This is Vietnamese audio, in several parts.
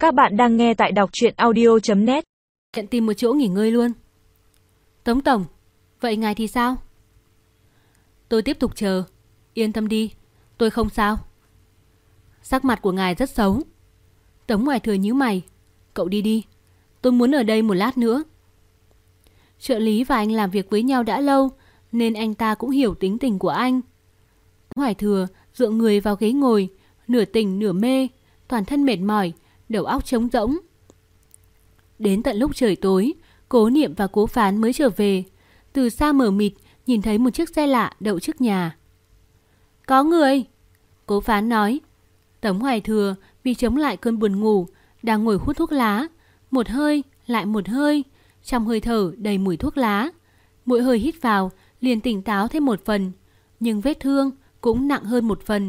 Các bạn đang nghe tại đọc truyện audio.net. Hiện tìm một chỗ nghỉ ngơi luôn. Tống tổng, vậy ngài thì sao? Tôi tiếp tục chờ. Yên tâm đi, tôi không sao. Sắc mặt của ngài rất xấu. Tống Hoài Thừa nhíu mày. Cậu đi đi, tôi muốn ở đây một lát nữa. Trợ lý và anh làm việc với nhau đã lâu, nên anh ta cũng hiểu tính tình của anh. Tống Hoài Thừa dựa người vào ghế ngồi, nửa tỉnh nửa mê, toàn thân mệt mỏi, đầu óc trống rỗng. Đến tận lúc trời tối, Cố Niệm và Cố Phán mới trở về. Từ xa mờ mịt nhìn thấy một chiếc xe lạ đậu trước nhà. Có người, Cố Phán nói. Tống Hoài Thừa vì chống lại cơn buồn ngủ đang ngồi hút thuốc lá, một hơi lại một hơi, trong hơi thở đầy mùi thuốc lá. Mỗi hơi hít vào liền tỉnh táo thêm một phần, nhưng vết thương cũng nặng hơn một phần.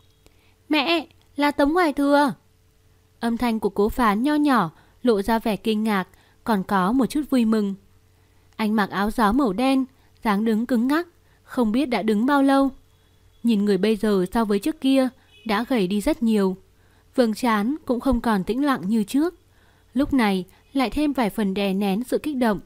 Mẹ, là Tống Hoài Thừa. Âm thanh của Cố Phán nho nhỏ lộ ra vẻ kinh ngạc, còn có một chút vui mừng. Anh mặc áo gió màu đen, dáng đứng cứng ngắc, không biết đã đứng bao lâu. Nhìn người bây giờ so với trước kia đã gầy đi rất nhiều. Vầng trán cũng không còn tĩnh lặng như trước, lúc này lại thêm vài phần đè nén sự kích động.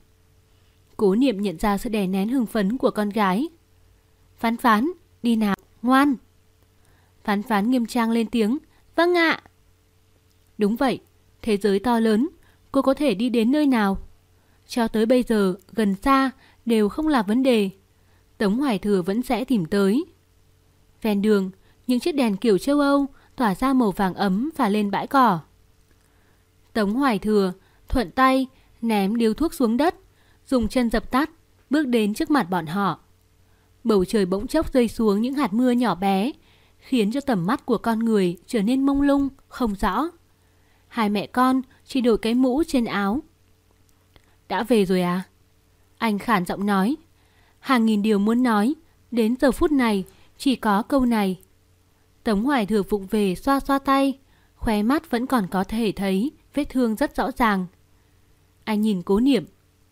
Cố Niệm nhận ra sự đè nén hưng phấn của con gái. Phán Phán, đi nào, ngoan. Phán Phán nghiêm trang lên tiếng. Vâng ạ. Đúng vậy, thế giới to lớn, cô có thể đi đến nơi nào? Cho tới bây giờ, gần xa đều không là vấn đề. Tống Hoài Thừa vẫn sẽ tìm tới. Ven đường, những chiếc đèn kiểu châu Âu tỏa ra màu vàng ấm và lên bãi cỏ. Tống Hoài Thừa thuận tay ném điếu thuốc xuống đất, dùng chân dập tắt, bước đến trước mặt bọn họ. Bầu trời bỗng chốc rơi xuống những hạt mưa nhỏ bé, khiến cho tầm mắt của con người trở nên mông lung, không rõ. Hai mẹ con chỉ đổi cái mũ trên áo. Đã về rồi à? Anh khản giọng nói. Hàng nghìn điều muốn nói, đến giờ phút này chỉ có câu này. Tống Hoài Thừa vụng về xoa xoa tay, khóe mắt vẫn còn có thể thấy vết thương rất rõ ràng. Anh nhìn Cố Niệm.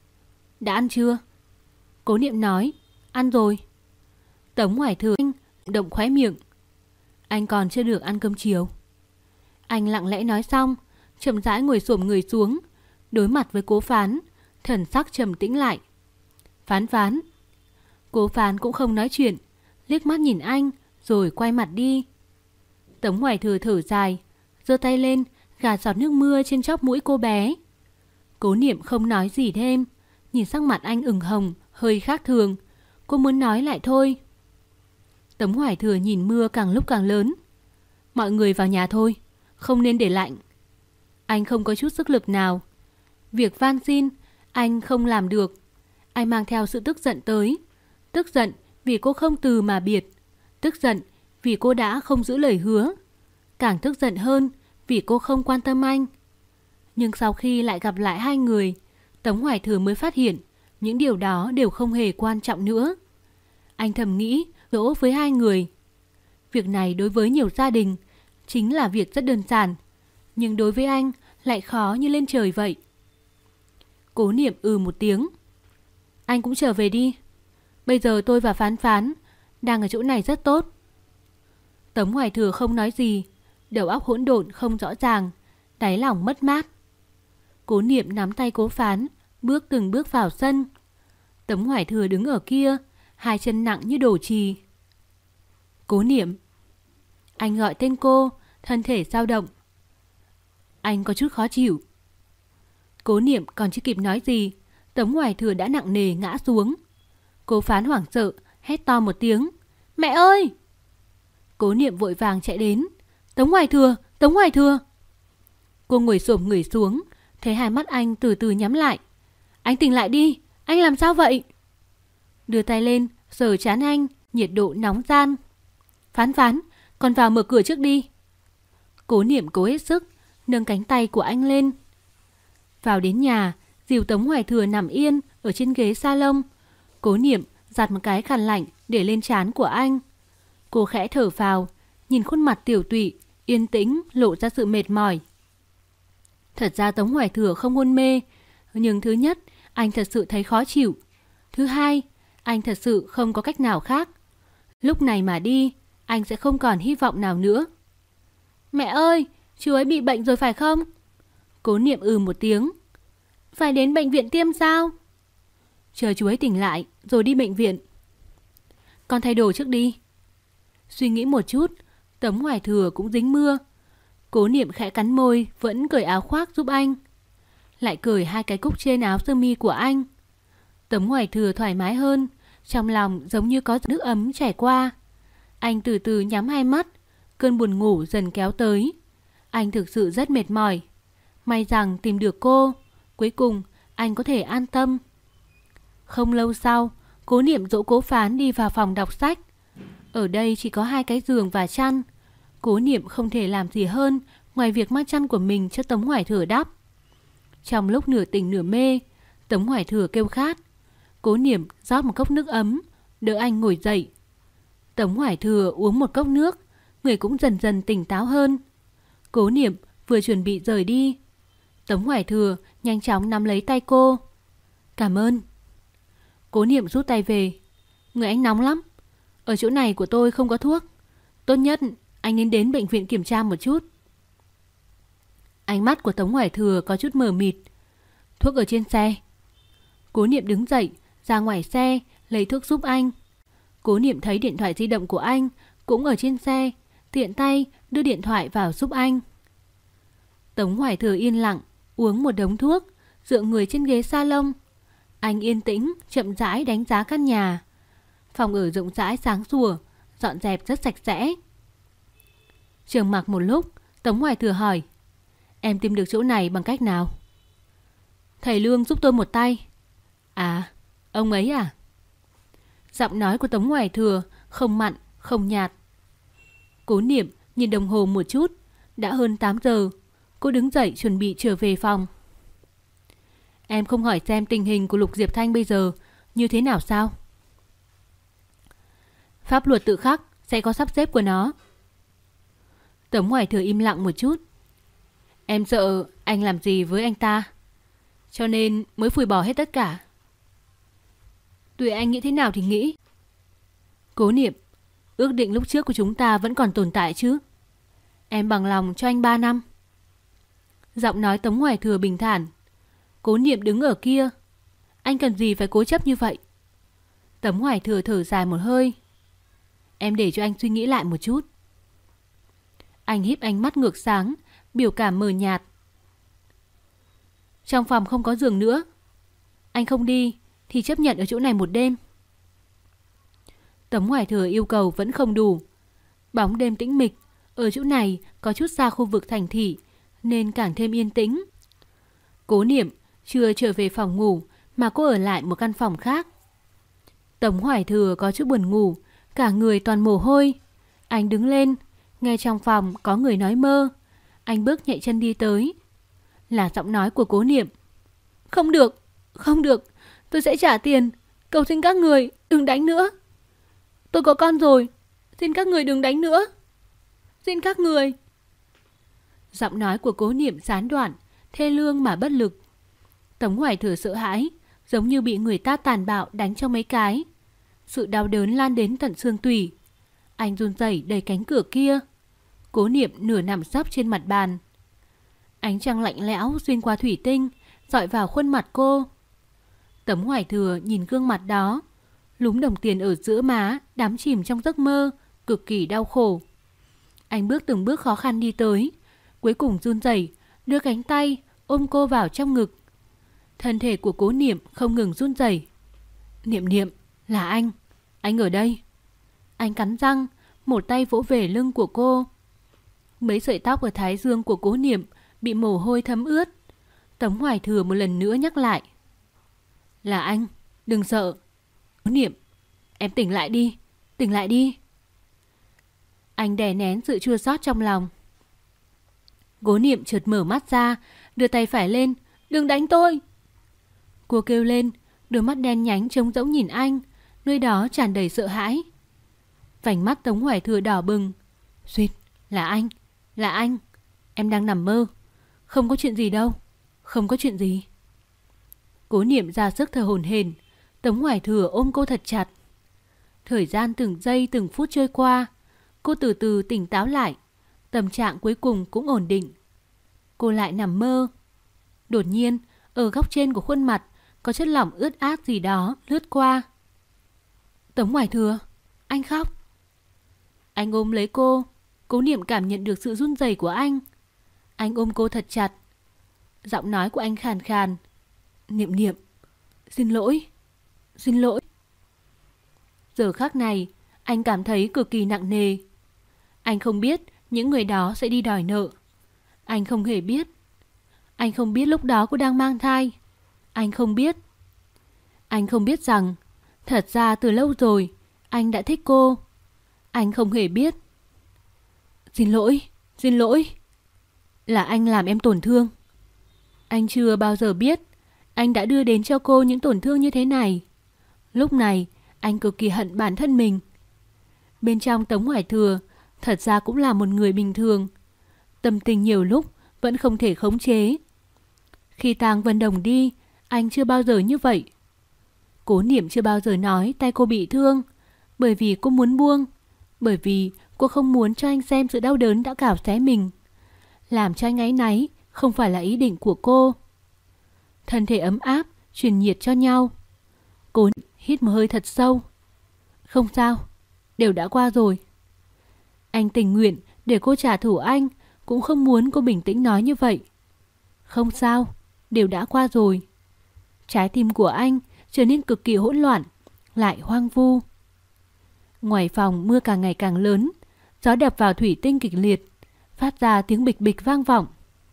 Đã ăn chưa? Cố Niệm nói. Ăn rồi. Tống Hoài Thừa động khóe miệng. Anh còn chưa được ăn cơm chiều. Anh lặng lẽ nói xong, chậm rãi ngồi xổm người xuống, đối mặt với Cố Phán, thần sắc trầm tĩnh lại. Phán Phán. Cố Phán cũng không nói chuyện, liếc mắt nhìn anh rồi quay mặt đi. Tống Hoài Thừa thở dài, giơ tay lên gạt giọt nước mưa trên chóp mũi cô bé. Cố Niệm không nói gì thêm, nhìn sắc mặt anh ửng hồng, hơi khác thường. Cô muốn nói lại thôi. Tống Hoài Thừa nhìn mưa càng lúc càng lớn. Mọi người vào nhà thôi, không nên để lạnh. Anh không có chút sức lực nào. Việc van xin anh không làm được. Anh mang theo sự tức giận tới. Tức giận vì cô không từ mà biệt. Tức giận vì cô đã không giữ lời hứa. Càng tức giận hơn vì cô không quan tâm anh. Nhưng sau khi lại gặp lại hai người, Tống Hoài Thừa mới phát hiện những điều đó đều không hề quan trọng nữa. Anh thầm nghĩ dỗ với hai người. Việc này đối với nhiều gia đình chính là việc rất đơn giản, nhưng đối với anh lại khó như lên trời vậy. Cố Niệm một tiếng. Anh cũng trở về đi. Bây giờ tôi và Phán Phán đang ở chỗ này rất tốt. Tống Hoài Thừa không nói gì, đầu óc hỗn độn không rõ ràng, đáy lòng mất mát. Cố Niệm nắm tay Cố Phán, bước từng bước vào sân. Tống Hoài Thừa đứng ở kia, hai chân nặng như đổ chì. Cố Niệm. Anh gọi tên cô, thân thể dao động. Anh có chút khó chịu. Cố Niệm còn chưa kịp nói gì, Tống Hoài Thừa đã nặng nề ngã xuống. Cố Phán hoảng sợ, hét to một tiếng. Mẹ ơi! Cố Niệm vội vàng chạy đến. Tống Hoài Thừa! Tống Hoài Thừa! Cô ngồi xổm người xuống, thấy hai mắt anh từ từ nhắm lại. Anh tỉnh lại đi! Anh làm sao vậy? Đưa tay lên, sờ trán anh, nhiệt độ nóng ran. Phán Phán, con vào mở cửa trước đi. Cố Niệm cố hết sức, nâng cánh tay của anh lên. Vào đến nhà, dìu Tống Hoài Thừa nằm yên ở trên ghế salon. Cố Niệm giặt một cái khăn lạnh để lên trán của anh. Cô khẽ thở phào, nhìn khuôn mặt tiểu tụy, yên tĩnh, lộ ra sự mệt mỏi. Thật ra Tống Hoài Thừa không hôn mê, nhưng thứ nhất, anh thật sự thấy khó chịu. Thứ hai, anh thật sự không có cách nào khác. Lúc này mà đi, anh sẽ không còn hy vọng nào nữa. Mẹ ơi, chú ấy bị bệnh rồi phải không? Cố Niệm một tiếng. Phải đến bệnh viện tiêm sao? Chờ chú ấy tỉnh lại rồi đi bệnh viện. Con thay đồ trước đi. Suy nghĩ một chút, Tống Hoài Thừa cũng dính mưa. Cố Niệm khẽ cắn môi, vẫn cởi áo khoác giúp anh. Lại cởi 2 cái cúc trên áo sơ mi của anh. Tống Hoài Thừa thoải mái hơn, trong lòng giống như có nước ấm chảy qua. Anh từ từ nhắm 2 mắt, cơn buồn ngủ dần kéo tới. Anh thực sự rất mệt mỏi. May rằng tìm được cô, cuối cùng anh có thể an tâm. Không lâu sau, Cố Niệm dỗ Cố Phán đi vào phòng đọc sách. Ở đây chỉ có 2 cái giường và chăn. Cố Niệm không thể làm gì hơn ngoài việc mang chăn của mình cho Tống Hoài Thừa đắp. Trong lúc nửa tỉnh nửa mê, Tống Hoài Thừa kêu khát. Cố Niệm rót một cốc nước ấm, đỡ anh ngồi dậy. Tống Hoài Thừa uống một cốc nước, người cũng dần dần tỉnh táo hơn. Cố Niệm vừa chuẩn bị rời đi, Tống Hoài Thừa nhanh chóng nắm lấy tay cô. Cảm ơn. Cố Niệm rút tay về. Người anh nóng lắm. Ở chỗ này của tôi không có thuốc. Tốt nhất anh nên đến bệnh viện kiểm tra một chút. Ánh mắt của Tống Hoài Thừa có chút mờ mịt. Thuốc ở trên xe. Cố Niệm đứng dậy, ra ngoài xe, lấy thuốc giúp anh. Cố Niệm thấy điện thoại di động của anh cũng ở trên xe, tiện tay đưa điện thoại vào giúp anh. Tống Hoài Thừa yên lặng, uống một đống thuốc, dựa người trên ghế salon. Anh yên tĩnh, chậm rãi đánh giá căn nhà. Phòng ở rộng rãi sáng sủa, dọn dẹp rất sạch sẽ. Trầm mặc một lúc, Tống Hoài Thừa hỏi: Em tìm được chỗ này bằng cách nào? Thầy Lương giúp tôi một tay. À, ông ấy à? Giọng nói của Tống Hoài Thừa không mặn, không nhạt. Cố Niệm nhìn đồng hồ một chút, đã hơn 8 giờ. Cô đứng dậy chuẩn bị trở về phòng. Em không hỏi xem tình hình của Lục Diệp Thanh bây giờ như thế nào sao? Pháp luật tự khắc sẽ có sắp xếp của nó. Tống Hoài Thừa im lặng một chút. Em sợ anh làm gì với anh ta, cho nên mới phủi bỏ hết tất cả. Tùy anh nghĩ thế nào thì nghĩ. Cố Niệm, ước định lúc trước của chúng ta vẫn còn tồn tại chứ? Em bằng lòng cho anh 3 năm. Giọng nói Tống Hoài Thừa bình thản. Cố Niệm đứng ở kia. Anh cần gì phải cố chấp như vậy? Tống Hoài Thừa thở dài một hơi. Em để cho anh suy nghĩ lại một chút. Anh híp ánh mắt ngược sáng, biểu cảm mờ nhạt. Trong phòng không có giường nữa. Anh không đi thì chấp nhận ở chỗ này một đêm. Tống Hoài Thừa yêu cầu vẫn không đủ. Bóng đêm tĩnh mịch, ở chỗ này có chút xa khu vực thành thị nên càng thêm yên tĩnh. Cố Niệm chưa trở về phòng ngủ mà cô ở lại một căn phòng khác. Tống Hoài Thừa có chút buồn ngủ, cả người toàn mồ hôi. Anh đứng lên, nghe trong phòng có người nói mơ. Anh bước nhẹ chân đi tới. Là giọng nói của Cố Niệm. Không được, không được, tôi sẽ trả tiền. Cầu xin các người đừng đánh nữa. Tôi có con rồi, xin các người đừng đánh nữa. Xin các người. Giọng nói của Cố Niệm gián đoạn, thê lương mà bất lực. Tống Hoài Thừa sợ hãi, giống như bị người ta tàn bạo đánh cho mấy cái. Sự đau đớn lan đến tận xương tủy. Anh run rẩy đẩy cánh cửa kia. Cố Niệm nửa nằm sấp trên mặt bàn. Ánh trăng lạnh lẽo xuyên qua thủy tinh, dọi vào khuôn mặt cô. Tống Hoài Thừa nhìn gương mặt đó, lúm đồng tiền ở giữa má, đắm chìm trong giấc mơ, cực kỳ đau khổ. Anh bước từng bước khó khăn đi tới, cuối cùng run rẩy đưa cánh tay ôm cô vào trong ngực. Thân thể của Cố Niệm không ngừng run rẩy. Niệm Niệm, là anh ở đây. Anh cắn răng, một tay vỗ về lưng của cô. Mấy sợi tóc ở thái dương của Cố Niệm bị mồ hôi thấm ướt. Tống Hoài Thừa một lần nữa nhắc lại. Là anh, đừng sợ. Cố Niệm, em tỉnh lại đi, tỉnh lại đi. Anh đè nén sự chua xót trong lòng. Cố Niệm chợt mở mắt ra, đưa tay phải lên. Đừng đánh tôi. Cô kêu lên, đôi mắt đen nhánh trống rỗng nhìn anh, nơi đó tràn đầy sợ hãi. Vành mắt Tống Hoài Thừa đỏ bừng. Suýt, là anh, em đang nằm mơ. Không có chuyện gì đâu, không có chuyện gì. Cố Niệm ra sức thở hổn hển. Tống Hoài Thừa ôm cô thật chặt. Thời gian từng giây từng phút trôi qua, cô từ từ tỉnh táo lại. Tâm trạng cuối cùng cũng ổn định. Cô lại nằm mơ, Đột nhiên, ở góc trên của khuôn mặt có chất lỏng ướt át gì đó lướt qua. Tống Hoài Thừa, anh khóc. Anh ôm lấy cô. Cố Niệm cảm nhận được sự run rẩy của anh. Anh ôm cô thật chặt. Giọng nói của anh khàn khàn. Niệm Niệm, xin lỗi, xin lỗi. Giờ khắc này, anh cảm thấy cực kỳ nặng nề. Anh không biết những người đó sẽ đi đòi nợ. Anh không hề biết. Anh không biết lúc đó cô đang mang thai. Anh không biết. Anh không biết rằng thật ra từ lâu rồi anh đã thích cô. Anh không hề biết. Xin lỗi, xin lỗi. Là anh làm em tổn thương. Anh chưa bao giờ biết anh đã đưa đến cho cô những tổn thương như thế này. Lúc này anh cực kỳ hận bản thân mình. Bên trong Tống Hoài Thừa thật ra cũng là một người bình thường. Tâm tình nhiều lúc vẫn không thể khống chế. Khi Tang Vân Đồng đi, anh chưa bao giờ như vậy. Cố Niệm chưa bao giờ nói tay cô bị thương, bởi vì cô muốn buông, bởi vì cô không muốn cho anh xem sự đau đớn đã cào xé mình. Làm cho anh áy náy không phải là ý định của cô. Thân thể ấm áp, truyền nhiệt cho nhau. Cố hít một hơi thật sâu. Không sao, đều đã qua rồi. Anh tình nguyện để cô trả thù anh, cũng không muốn cô bình tĩnh nói như vậy. Không sao, đều đã qua rồi. Trái tim của anh trở nên cực kỳ hỗn loạn, lại hoang vu. Ngoài phòng mưa càng ngày càng lớn, gió đập vào thủy tinh kịch liệt, phát ra tiếng bịch bịch vang vọng.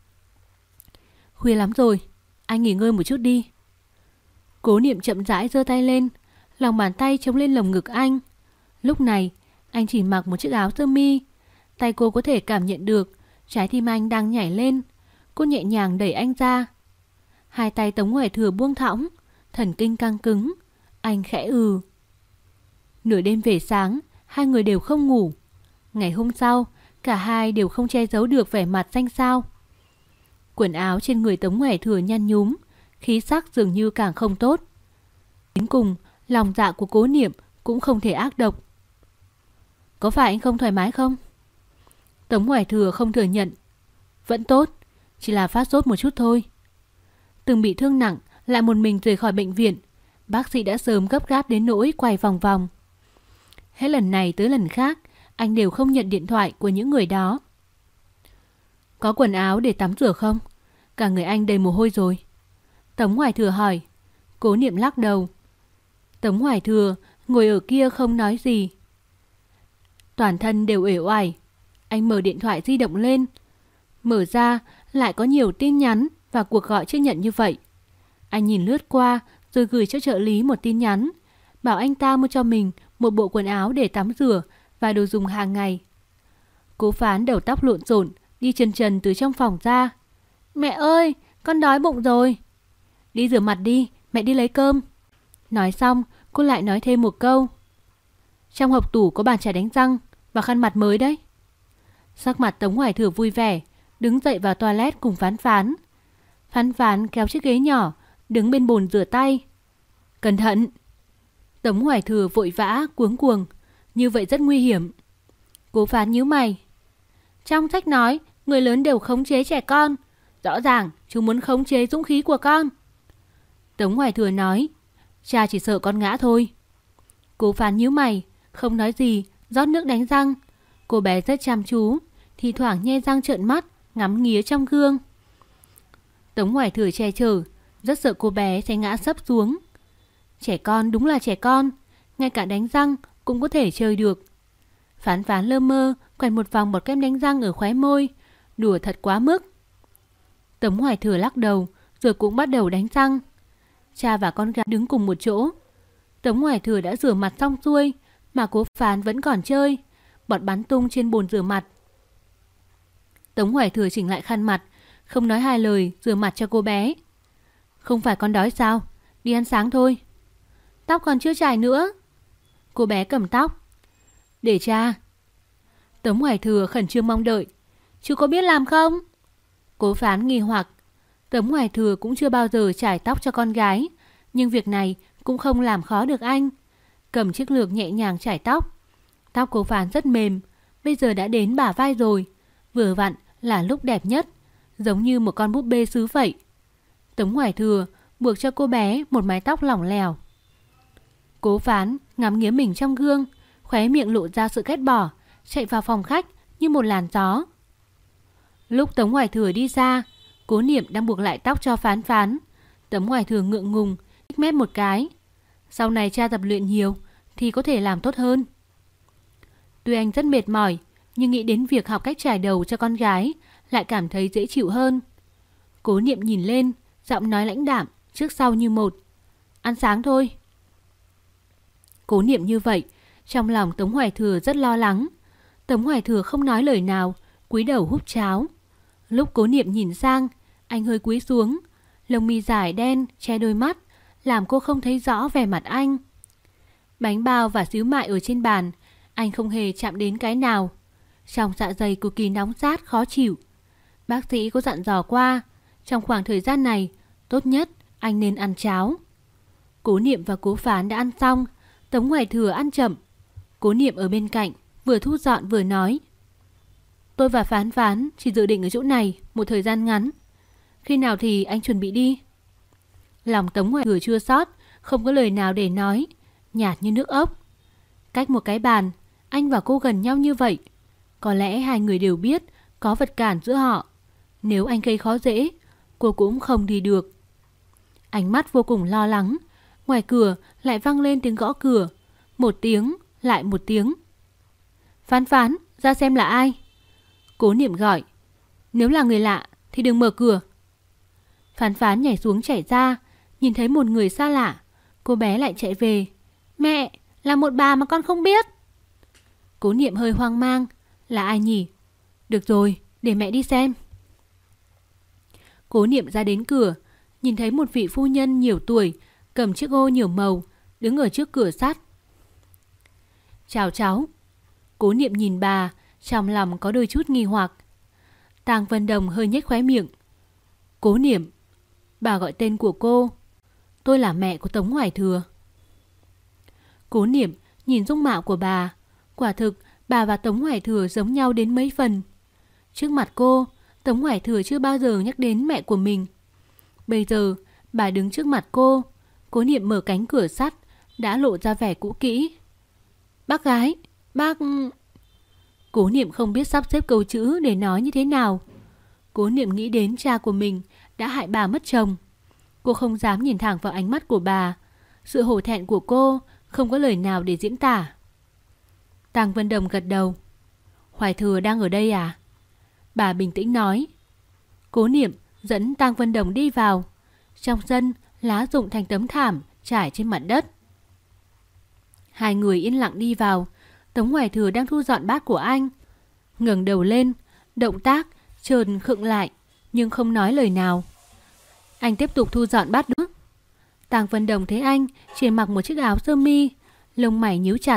Khuya lắm rồi, anh nghỉ ngơi một chút đi. Cố Niệm chậm rãi giơ tay lên, lòng bàn tay chống lên lồng ngực anh. Lúc này, anh chỉ mặc một chiếc áo sơ mi. Tay cô có thể cảm nhận được trái tim anh đang nhảy lên. Cô nhẹ nhàng đẩy anh ra. Hai tay Tống Hoài Thừa buông thõng, thần kinh căng cứng. Anh khẽ ừ. Nửa đêm về sáng, hai người đều không ngủ. Ngày hôm sau, cả hai đều không che giấu được vẻ mặt xanh xao. Quần áo trên người Tống Hoài Thừa nhăn nhúm, khí sắc dường như càng không tốt. Đến cùng, lòng dạ của Cố Niệm cũng không thể ác độc. Có phải anh không thoải mái không? Tống Hoài Thừa không thừa nhận. Vẫn tốt, chỉ là phát sốt một chút thôi. Từng bị thương nặng, lại một mình rời khỏi bệnh viện. Bác sĩ đã sớm gấp gáp đến nỗi quay vòng vòng. Hết lần này tới lần khác, anh đều không nhận điện thoại của những người đó. Có quần áo để tắm rửa không? Cả người anh đầy mồ hôi rồi. Tống Hoài Thừa hỏi. Cố Niệm lắc đầu. Tống Hoài Thừa ngồi ở kia không nói gì. Toàn thân đều uể oải. Anh mở điện thoại di động lên. Mở ra lại có nhiều tin nhắn và cuộc gọi chưa nhận như vậy. Anh nhìn lướt qua rồi gửi cho trợ lý một tin nhắn, bảo anh ta mua cho mình một bộ quần áo để tắm rửa và đồ dùng hàng ngày. Cố Phán đầu tóc lộn xộn đi chân trần từ trong phòng ra. Mẹ ơi, con đói bụng rồi. Đi rửa mặt đi, mẹ đi lấy cơm. Nói xong, cô lại nói thêm một câu. Trong hộp tủ có bàn chải đánh răng và khăn mặt mới đấy. Sắc mặt Tống Hoài Thừa vui vẻ, đứng dậy vào toilet cùng Phán Phán. Phán Phán kéo chiếc ghế nhỏ, đứng bên bồn rửa tay. Cẩn thận. Tống Hoài Thừa vội vã, cuống cuồng. Như vậy rất nguy hiểm. Cố Phán nhíu mày. Trong sách nói, người lớn đều khống chế trẻ con. Rõ ràng, chúng muốn khống chế dũng khí của con. Tống Hoài Thừa nói. Cha chỉ sợ con ngã thôi. Cố Phán nhíu mày, không nói gì, rót nước đánh răng. Cô bé rất chăm chú, thì thoảng nhe răng trợn mắt, ngắm nghía trong gương. Tống Hoài Thừa che chở, rất sợ cô bé sẽ ngã sấp xuống. Trẻ con đúng là trẻ con, ngay cả đánh răng cũng có thể chơi được. Phán Phán lơ mơ, quẹt một vòng bọt kem đánh răng ở khóe môi, đùa thật quá mức. Tống Hoài Thừa lắc đầu, rồi cũng bắt đầu đánh răng. Cha và con gái đứng cùng một chỗ. Tống Hoài Thừa đã rửa mặt xong xuôi, mà Cố Phán vẫn còn chơi, bọt bắn tung trên bồn rửa mặt. Tống Hoài Thừa chỉnh lại khăn mặt, không nói hai lời, rửa mặt cho cô bé. Không phải con đói sao? Đi ăn sáng thôi. Tóc còn chưa chải nữa. Cô bé cầm tóc. Để cha. Tống Hoài Thừa khẩn trương mong đợi. Chú có biết làm không? Cố Phán nghi hoặc. Tống Hoài Thừa cũng chưa bao giờ chải tóc cho con gái, nhưng việc này cũng không làm khó được anh. Cầm chiếc lược nhẹ nhàng chải tóc. Tóc Cố Phán rất mềm, bây giờ đã đến bả vai rồi, vừa vặn là lúc đẹp nhất, giống như một con búp bê sứ vậy. Tống Hoài Thừa buộc cho cô bé một mái tóc lỏng lẻo. Cố Phán ngắm nghía mình trong gương, khóe miệng lộ ra sự ghét bỏ, chạy vào phòng khách như một làn gió. Lúc Tống Hoài Thừa đi ra, Cố Niệm đang buộc lại tóc cho Phán Phán. Tống Hoài Thừa ngượng ngùng, nhếch mép một cái. Sau này cha tập luyện nhiều thì có thể làm tốt hơn. Tuy anh rất mệt mỏi, nhưng nghĩ đến việc học cách trải đầu cho con gái lại cảm thấy dễ chịu hơn. Cố Niệm nhìn lên, giọng nói lãnh đạm, trước sau như một. Ăn sáng thôi. Cố Niệm như vậy, trong lòng Tống Hoài Thừa rất lo lắng. Tống Hoài Thừa không nói lời nào, cúi đầu húp cháo. Lúc Cố Niệm nhìn sang, anh hơi cúi xuống, lông mi dài đen che đôi mắt, làm cô không thấy rõ vẻ mặt anh. Bánh bao và xíu mại ở trên bàn, anh không hề chạm đến cái nào. Trong dạ dày cực kỳ nóng rát khó chịu. Bác sĩ có dặn dò qua, trong khoảng thời gian này, tốt nhất anh nên ăn cháo. Cố Niệm và Cố Phán đã ăn xong, Tống Hoài Thừa ăn chậm. Cố Niệm ở bên cạnh, vừa thu dọn vừa nói. Tôi và Phán Phán chỉ dự định ở chỗ này một thời gian ngắn. Khi nào thì anh chuẩn bị đi? Lòng Tống Hoài Thừa chua xót, không có lời nào để nói, nhạt như nước ốc. Cách một cái bàn, anh và cô gần nhau như vậy. Có lẽ hai người đều biết có vật cản giữa họ. Nếu anh gây khó dễ, cô cũng không đi được. Ánh mắt vô cùng lo lắng. Ngoài cửa lại vang lên tiếng gõ cửa. Một tiếng, lại một tiếng. Phán Phán, ra xem là ai? Cố Niệm gọi. Nếu là người lạ thì đừng mở cửa. Phán Phán nhảy xuống chạy ra, nhìn thấy một người xa lạ. Cô bé lại chạy về. Mẹ, là một bà mà con không biết. Cố Niệm hơi hoang mang. Là ai nhỉ? Được rồi, để mẹ đi xem. Cố Niệm ra đến cửa, nhìn thấy một vị phu nhân nhiều tuổi, cầm chiếc ô nhiều màu, đứng ở trước cửa sắt. Chào cháu. Cố Niệm nhìn bà, trong lòng có đôi chút nghi hoặc. Tang Vân Đồng hơi nhếch khóe miệng. Cố Niệm, bà gọi tên của cô. Tôi là mẹ của Tống Hoài Thừa. Cố Niệm nhìn dung mạo của bà. Quả thực, bà và Tống Hoài Thừa giống nhau đến mấy phần. Trước mặt cô, Tống Hoài Thừa chưa bao giờ nhắc đến mẹ của mình. Bây giờ, bà đứng trước mặt cô. Cố Niệm mở cánh cửa sắt, đã lộ ra vẻ cũ kỹ. Bác gái, bác... Cố Niệm không biết sắp xếp câu chữ để nói như thế nào. Cố Niệm nghĩ đến cha của mình đã hại bà mất chồng. Cô không dám nhìn thẳng vào ánh mắt của bà. Sự hổ thẹn của cô không có lời nào để diễn tả. Tang Vân Đồng gật đầu. Hoài Thừa đang ở đây à? Bà bình tĩnh nói. Cố Niệm dẫn Tang Vân Đồng đi vào. Trong sân, lá rụng thành tấm thảm trải trên mặt đất. Hai người yên lặng đi vào. Tống Hoài Thừa đang thu dọn bát của anh. Ngẩng đầu lên, động tác chợt khựng lại, nhưng không nói lời nào. Anh tiếp tục thu dọn bát nữa. Tang Vân Đồng thấy anh chỉ mặc một chiếc áo sơ mi, lông mày nhíu chặt.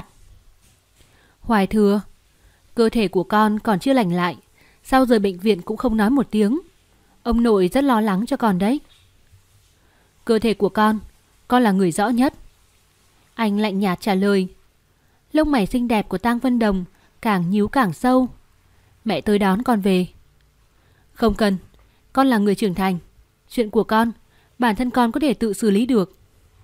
Hoài Thừa, cơ thể của con còn chưa lành lại, sau rời bệnh viện cũng không nói một tiếng. Ông nội rất lo lắng cho con đấy. Cơ thể của con là người rõ nhất. Anh lạnh nhạt trả lời. Lông mày xinh đẹp của Tang Vân Đồng càng nhíu càng sâu. Mẹ tới đón con về. Không cần, con là người trưởng thành. Chuyện của con, bản thân con có thể tự xử lý được.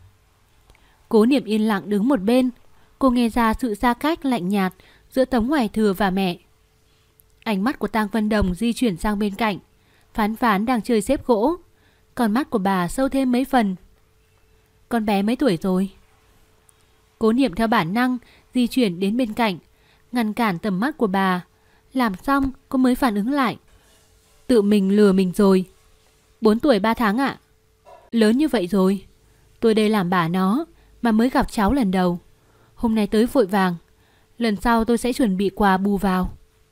Cố Niệm yên lặng đứng một bên. Cô nghe ra sự xa cách lạnh nhạt giữa Tống Hoài Thừa và mẹ. Ánh mắt của Tang Vân Đồng di chuyển sang bên cạnh. Phán Phán đang chơi xếp gỗ. Con mắt của bà sâu thêm mấy phần. Con bé mấy tuổi rồi? Cố Niệm theo bản năng di chuyển đến bên cạnh, ngăn cản tầm mắt của bà. Làm xong cô mới phản ứng lại. Tự mình lừa mình rồi. 4 tuổi 3 tháng ạ. Lớn như vậy rồi. Tôi đây làm bà nó mà mới gặp cháu lần đầu. Hôm nay tới vội vàng. Lần sau tôi sẽ chuẩn bị quà bù vào.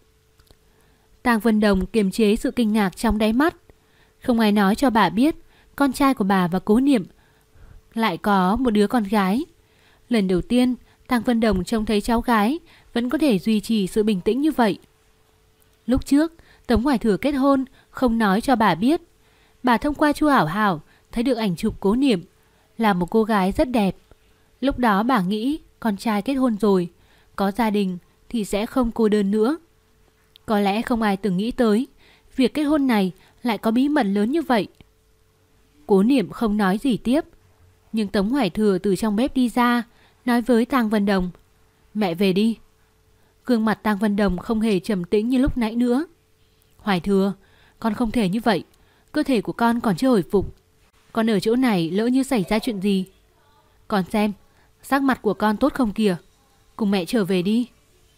Tang Vân Đồng kiềm chế sự kinh ngạc trong đáy mắt. Không ai nói cho bà biết con trai của bà và Cố Niệm lại có một đứa con gái. Lần đầu tiên Tang Vân Đồng trông thấy cháu gái vẫn có thể duy trì sự bình tĩnh như vậy. Lúc trước Tống Hoài Thừa kết hôn không nói cho bà biết. Bà thông qua Chu Hảo Hảo thấy được ảnh chụp Cố Niệm, là một cô gái rất đẹp. Lúc đó bà nghĩ con trai kết hôn rồi, có gia đình thì sẽ không cô đơn nữa. Có lẽ không ai từng nghĩ tới việc kết hôn này lại có bí mật lớn như vậy. Cố Niệm không nói gì tiếp. Nhưng Tống Hoài Thừa từ trong bếp đi ra, nói với Tang Vân Đồng: Mẹ về đi. Gương mặt Tang Vân Đồng không hề trầm tĩnh như lúc nãy nữa. Hoài Thừa, con không thể như vậy. Cơ thể của con còn chưa hồi phục. Con ở chỗ này lỡ như xảy ra chuyện gì. Con xem, sắc mặt của con tốt không kìa. Cùng mẹ trở về đi.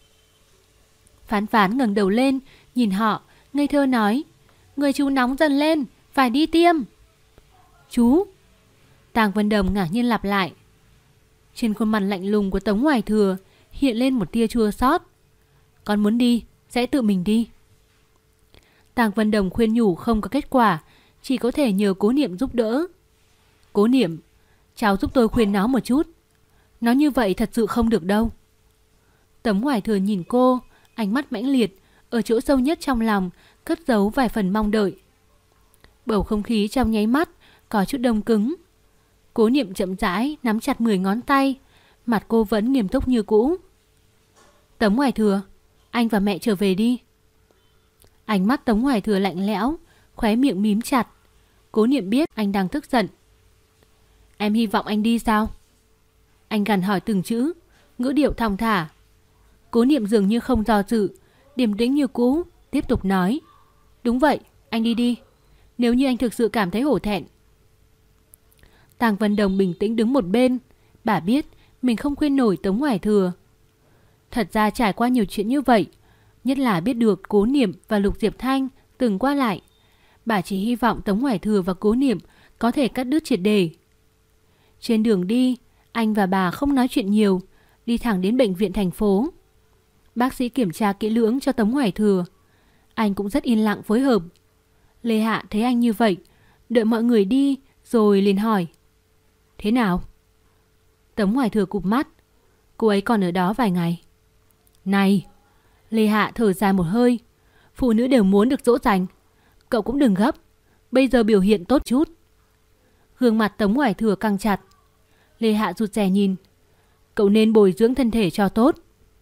Phán Phán ngẩng đầu lên, nhìn họ, ngây thơ nói: Người chú nóng dần lên, phải đi tiêm. Chú? Tang Vân Đồng ngạc nhiên lặp lại. Trên khuôn mặt lạnh lùng của Tống Hoài Thừa hiện lên một tia chua xót. Con muốn đi, sẽ tự mình đi. Tang Vân Đồng khuyên nhủ không có kết quả, chỉ có thể nhờ Cố Niệm giúp đỡ. Cố Niệm, cháu giúp tôi khuyên nó một chút. Nó như vậy thật sự không được đâu. Tống Hoài Thừa nhìn cô, ánh mắt mãnh liệt, ở chỗ sâu nhất trong lòng cất giấu vài phần mong đợi. Bầu không khí trong nháy mắt có chút đông cứng. Cố Niệm chậm rãi nắm chặt 10 ngón tay, mặt cô vẫn nghiêm túc như cũ. Tống Hoài Thừa, anh và mẹ trở về đi. Ánh mắt Tống Hoài Thừa lạnh lẽo, khóe miệng mím chặt. Cố Niệm biết anh đang tức giận. Em hy vọng anh đi sao? Anh gằn hỏi từng chữ, ngữ điệu thong thả. Cố Niệm dường như không do dự, điềm tĩnh như cũ, tiếp tục nói: Đúng vậy, anh đi đi. Nếu như anh thực sự cảm thấy hổ thẹn. Tang Vân Đồng bình tĩnh đứng một bên. Bà biết mình không khuyên nổi Tống Hoài Thừa. Thật ra trải qua nhiều chuyện như vậy, nhất là biết được Cố Niệm và Lục Diệp Thanh từng qua lại, bà chỉ hy vọng Tống Hoài Thừa và Cố Niệm có thể cắt đứt triệt để. Trên đường đi, anh và bà không nói chuyện nhiều, đi thẳng đến bệnh viện thành phố. Bác sĩ kiểm tra kỹ lưỡng cho Tống Hoài Thừa. Anh cũng rất yên lặng phối hợp. Lê Hạ thấy anh như vậy, đợi mọi người đi rồi liền hỏi: Thế nào? Tống Hoài Thừa cụp mắt. Cô ấy còn ở đó vài ngày. Này! Lê Hạ thở dài một hơi. Phụ nữ đều muốn được dỗ dành. Cậu cũng đừng gấp. Bây giờ biểu hiện tốt chút. Gương mặt Tống Hoài Thừa căng chặt. Lê Hạ rụt rè nhìn. Cậu nên bồi dưỡng thân thể cho tốt.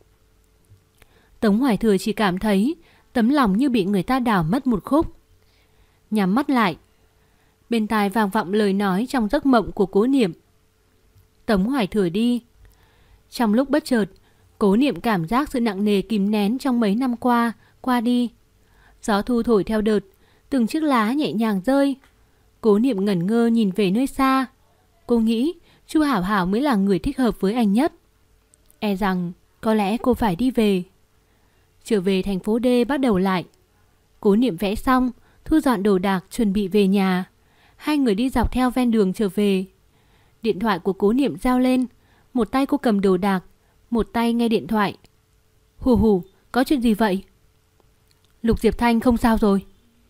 Tống Hoài Thừa chỉ cảm thấy tấm lòng như bị người ta đào mất một khúc. Nhắm mắt lại. Bên tai vang vọng lời nói trong giấc mộng của Cố Niệm. Tống Hoài Thừa đi. Trong lúc bất chợt, Cố Niệm cảm giác sự nặng nề kìm nén trong mấy năm qua đi. Gió thu thổi theo đợt, từng chiếc lá nhẹ nhàng rơi. Cố Niệm ngẩn ngơ nhìn về nơi xa. Cô nghĩ Chu Hảo Hảo mới là người thích hợp với anh nhất. E rằng có lẽ cô phải đi về. Trở về thành phố D bắt đầu lại. Cố Niệm vẽ xong, thu dọn đồ đạc chuẩn bị về nhà. Hai người đi dọc theo ven đường trở về. Điện thoại của Cố Niệm reo lên. Một tay cô cầm đồ đạc, một tay nghe điện thoại. Hù hù, có chuyện gì vậy? Lục Diệp Thanh không sao rồi.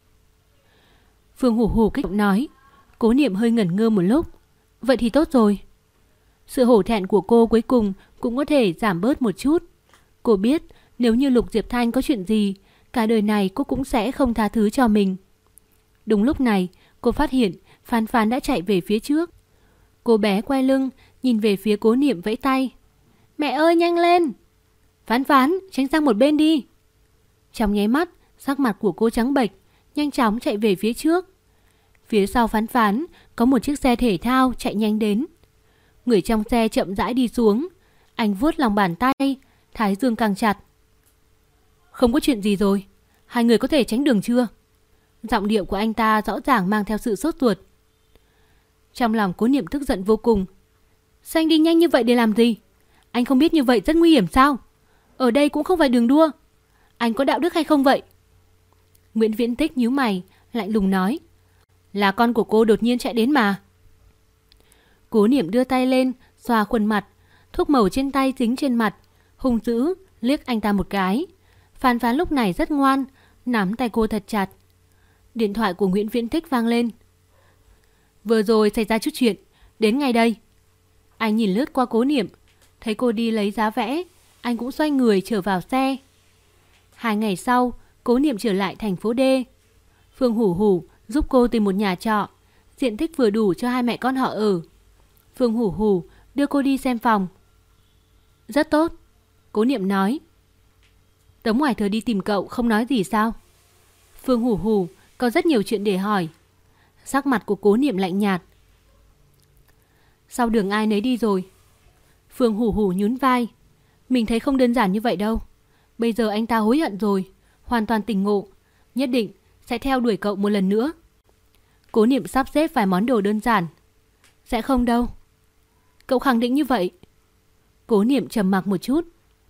Phương Hù Hù kích động nói. Cố Niệm hơi ngẩn ngơ một lúc. Vậy thì tốt rồi. Sự hổ thẹn của cô cuối cùng cũng có thể giảm bớt một chút. Cô biết nếu như Lục Diệp Thanh có chuyện gì, cả đời này cô cũng sẽ không tha thứ cho mình. Đúng lúc này, cô phát hiện Phán Phán đã chạy về phía trước. Cô bé quay lưng, nhìn về phía Cố Niệm vẫy tay. Mẹ ơi, nhanh lên! Phán Phán, tránh sang một bên đi! Trong nháy mắt, sắc mặt của cô trắng bệch, nhanh chóng chạy về phía trước. Phía sau Phán Phán có một chiếc xe thể thao chạy nhanh đến. Người trong xe chậm rãi đi xuống. Anh vuốt lòng bàn tay, thái dương căng chặt. Không có chuyện gì rồi, hai người có thể tránh đường chưa? Giọng điệu của anh ta rõ ràng mang theo sự sốt ruột. Trong lòng Cố Niệm tức giận vô cùng. Sao anh đi nhanh như vậy để làm gì? Anh không biết như vậy rất nguy hiểm sao? Ở đây cũng không phải đường đua. Anh có đạo đức hay không vậy? Nguyễn Viễn Tích nhíu mày, lạnh lùng nói. Là con của cô đột nhiên chạy đến mà. Cố Niệm đưa tay lên, xoa khuôn mặt. Thuốc màu trên tay dính trên mặt. Hung dữ, liếc anh ta một cái. Phán Phán lúc này rất ngoan, nắm tay cô thật chặt. Điện thoại của Nguyễn Viễn Tích vang lên. Vừa rồi xảy ra chút chuyện, đến ngay đây. Anh nhìn lướt qua Cố Niệm, thấy cô đi lấy giá vẽ, anh cũng xoay người trở vào xe. 2 ngày sau, Cố Niệm trở lại thành phố D. Phương Hủ Hủ giúp cô tìm một nhà trọ, diện tích vừa đủ cho hai mẹ con họ ở. Phương Hủ Hủ đưa cô đi xem phòng. Rất tốt, Cố Niệm nói. Tống Hoài Thừa đi tìm cậu không nói gì sao? Phương Hủ Hủ có rất nhiều chuyện để hỏi. Sắc mặt của Cố Niệm lạnh nhạt. Sau đường ai nấy đi rồi. Phương Hủ Hủ nhún vai. Mình thấy không đơn giản như vậy đâu. Bây giờ anh ta hối hận rồi, hoàn toàn tỉnh ngộ, nhất định sẽ theo đuổi cậu một lần nữa. Cố Niệm sắp xếp vài món đồ đơn giản. Sẽ không đâu. Cậu khẳng định như vậy? Cố Niệm trầm mặc một chút.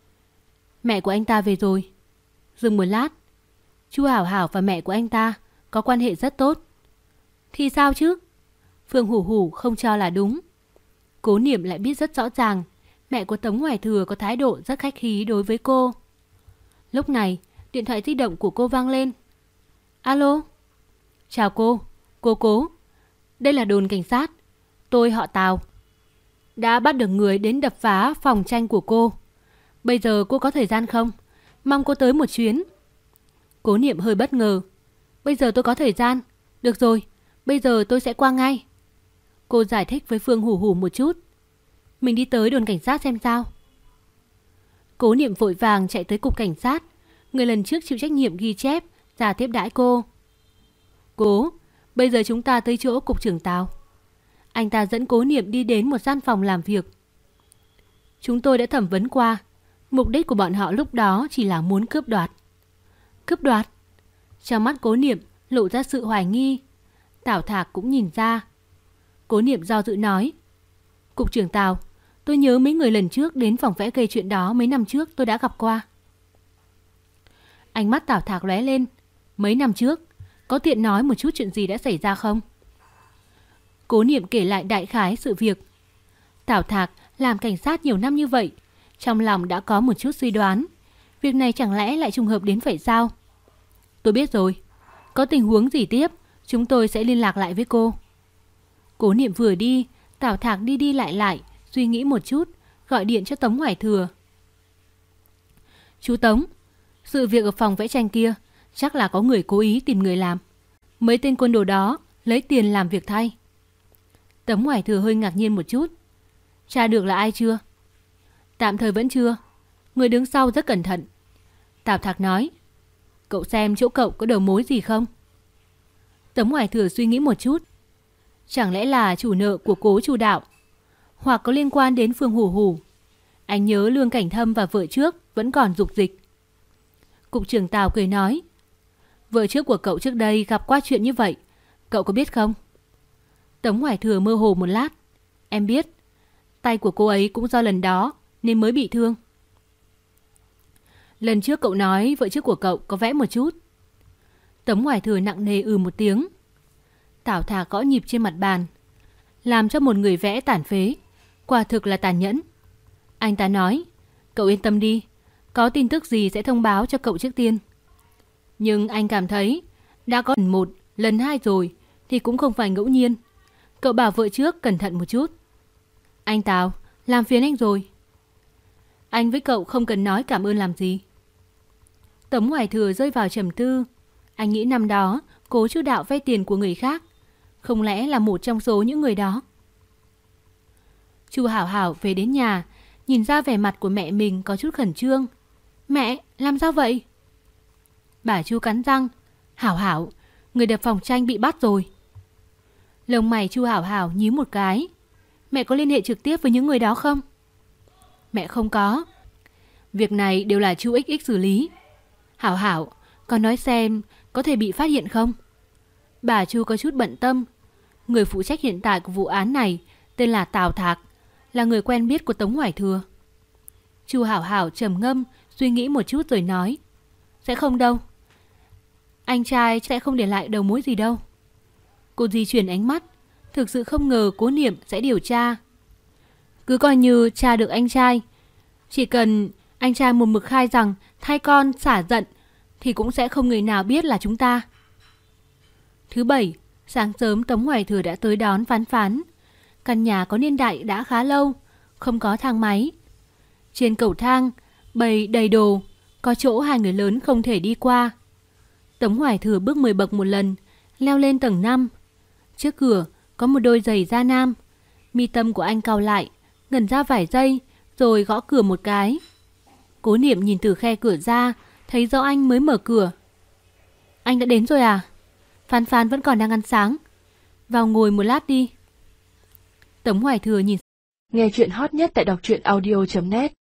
Mẹ của anh ta về rồi. Dừng một lát. Chu Hảo Hảo và mẹ của anh ta có quan hệ rất tốt. Thì sao chứ? Phương Hủ Hủ không cho là đúng. Cố Niệm lại biết rất rõ ràng mẹ của Tống Hoài Thừa có thái độ rất khách khí đối với cô. Lúc này, điện thoại di động của cô vang lên. Alo? Chào cô, Cố. Đây là đồn cảnh sát. Tôi họ Tào. Đã bắt được người đến đập phá phòng tranh của cô. Bây giờ cô có thời gian không? Mong cô tới một chuyến. Cố Niệm hơi bất ngờ. Bây giờ tôi có thời gian. Được rồi, bây giờ tôi sẽ qua ngay. Cô giải thích với Phương Hủ Hủ một chút. Mình đi tới đồn cảnh sát xem sao. Cố Niệm vội vàng chạy tới cục cảnh sát. Người lần trước chịu trách nhiệm ghi chép ra tiếp đãi cô. Cố, bây giờ chúng ta tới chỗ cục trưởng Tào. Anh ta dẫn Cố Niệm đi đến một gian phòng làm việc. Chúng tôi đã thẩm vấn qua. Mục đích của bọn họ lúc đó chỉ là muốn cướp đoạt. Cướp đoạt? Trong mắt Cố Niệm lộ ra sự hoài nghi. Tào Thạc cũng nhìn ra. Cố Niệm do dự nói. Cục trưởng Tào, tôi nhớ mấy người lần trước đến phòng vẽ gây chuyện đó mấy năm trước tôi đã gặp qua. Ánh mắt Tào Thạc lóe lên. Mấy năm trước, có tiện nói một chút chuyện gì đã xảy ra không? Cố Niệm kể lại đại khái sự việc. Tào Thạc làm cảnh sát nhiều năm như vậy, trong lòng đã có một chút suy đoán. Việc này chẳng lẽ lại trùng hợp đến vậy sao? Tôi biết rồi. Có tình huống gì tiếp, chúng tôi sẽ liên lạc lại với cô. Cố Niệm vừa đi, Tào Thạc đi đi lại, suy nghĩ một chút, gọi điện cho Tống Hoài Thừa. Chú Tống, sự việc ở phòng vẽ tranh kia chắc là có người cố ý tìm người làm. Mấy tên côn đồ đó lấy tiền làm việc thay. Tống Hoài Thừa hơi ngạc nhiên một chút. Tra được là ai chưa? Tạm thời vẫn chưa. Người đứng sau rất cẩn thận. Tào Thạc nói. Cậu xem chỗ cậu có đầu mối gì không? Tống Hoài Thừa suy nghĩ một chút. Chẳng lẽ là chủ nợ của Cố Chu Đạo, hoặc có liên quan đến Phương Hủ Hủ. Anh nhớ Lương Cảnh Thâm và vợ trước vẫn còn dục dịch. Cục trưởng Tào cười nói. Vợ trước của cậu trước đây gặp qua chuyện như vậy, cậu có biết không? Tống Hoài Thừa mơ hồ một lát. Em biết. Tay của cô ấy cũng do lần đó nên mới bị thương. Lần trước cậu nói vợ trước của cậu có vẽ một chút. Tống Hoài Thừa nặng nề một tiếng. Tào Thạc gõ nhịp trên mặt bàn. Làm cho một người vẽ tàn phế, quả thực là tàn nhẫn. Anh ta nói. Cậu yên tâm đi, có tin tức gì sẽ thông báo cho cậu trước tiên. Nhưng anh cảm thấy đã có lần 1, lần 2 rồi thì cũng không phải ngẫu nhiên. Cậu bảo vợ trước cẩn thận một chút. Anh Tào, làm phiền anh rồi. Anh với cậu không cần nói cảm ơn làm gì. Tống Hoài Thừa rơi vào trầm tư. Anh nghĩ năm đó Cố Chu Đạo vay tiền của người khác, không lẽ là một trong số những người đó? Chu Hảo Hảo về đến nhà, nhìn ra vẻ mặt của mẹ mình có chút khẩn trương. Mẹ, làm sao vậy? Bà Chu cắn răng. Hảo Hảo, người đập phòng tranh bị bắt rồi. Lông mày Chu Hảo Hảo nhíu một cái. Mẹ có liên hệ trực tiếp với những người đó không? Mẹ không có. Việc này đều là Chu XX xử lý. Hảo Hảo, con nói xem có thể bị phát hiện không? Bà Chu có chút bận tâm. Người phụ trách hiện tại của vụ án này tên là Tào Thạc, là người quen biết của Tống Hoài Thừa. Chu Hảo Hảo trầm ngâm, suy nghĩ một chút rồi nói. Sẽ không đâu. Anh trai sẽ không để lại đầu mối gì đâu. Cô di chuyển ánh mắt. Thực sự không ngờ Cố Niệm sẽ điều tra. Cứ coi như tra được anh trai. Chỉ cần anh trai một mực khai rằng thay con xả giận thì cũng sẽ không người nào biết là chúng ta. Thứ Bảy, sáng sớm Tống Hoài Thừa đã tới đón Phán Phán. Căn nhà có niên đại đã khá lâu, không có thang máy. Trên cầu thang bày đầy đồ, có chỗ hai người lớn không thể đi qua. Tống Hoài Thừa bước 10 bậc một lần, leo lên tầng 5. Trước cửa có một đôi giày da nam. Mi tâm của anh cau lại, ngẩn ra vài giây rồi gõ cửa một cái. Cố Niệm nhìn từ khe cửa ra, thấy rõ anh mới mở cửa. Anh đã đến rồi à? Phán Phán vẫn còn đang ăn sáng. Vào ngồi một lát đi. Tống Hoài Thừa nhìn. Nghe chuyện hot nhất tại đọc truyện audio.net